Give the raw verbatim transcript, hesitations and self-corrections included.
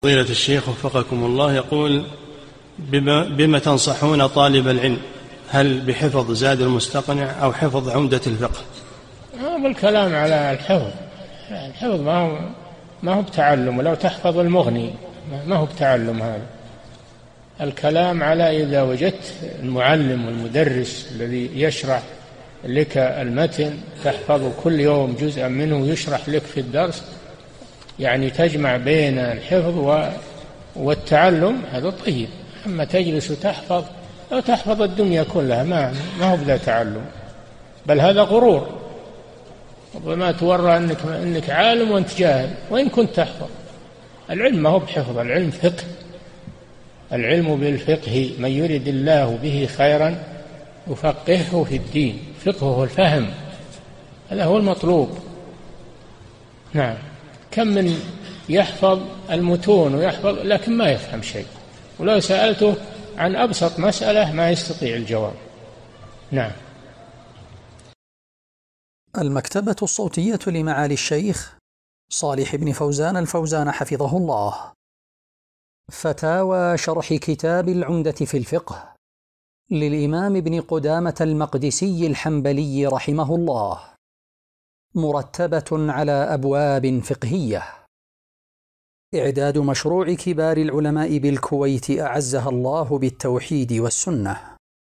فضيلة الشيخ وفقكم الله، يقول: بما, بما تنصحون طالب العلم، هل بحفظ زاد المستقنع أو حفظ عمدة الفقه؟ بالكلام على الحفظ. الحفظ ما هو ما هو بتعلم، ولو تحفظ المغني ما هو بتعلم. هذا الكلام على إذا وجدت المعلم والمدرس الذي يشرح لك المتن، تحفظ كل يوم جزءا منه يشرح لك في الدرس، يعني تجمع بين الحفظ والتعلم، هذا طيب. أما تجلس وتحفظ أو تحفظ الدنيا كلها ما ما هو بلا تعلم، بل هذا غرور. ربما تورى أنك أنك عالم وأنت جاهل وإن كنت تحفظ. العلم ما هو بحفظ، العلم فقه. العلم بالفقه، من يرد الله به خيرا يفقهه في الدين. فقهه الفهم، هذا هو المطلوب. نعم. كم من يحفظ المتون ويحفظ لكن ما يفهم شيء، ولو سألته عن أبسط مسألة ما يستطيع الجواب. نعم. المكتبة الصوتية لمعالي الشيخ صالح بن فوزان الفوزان حفظه الله. فتاوى شرح كتاب العمدة في الفقه للإمام ابن قدامة المقدسي الحنبلي رحمه الله، مرتبة على أبواب فقهية. إعداد مشروع كبار العلماء بالكويت أعزها الله بالتوحيد والسنة.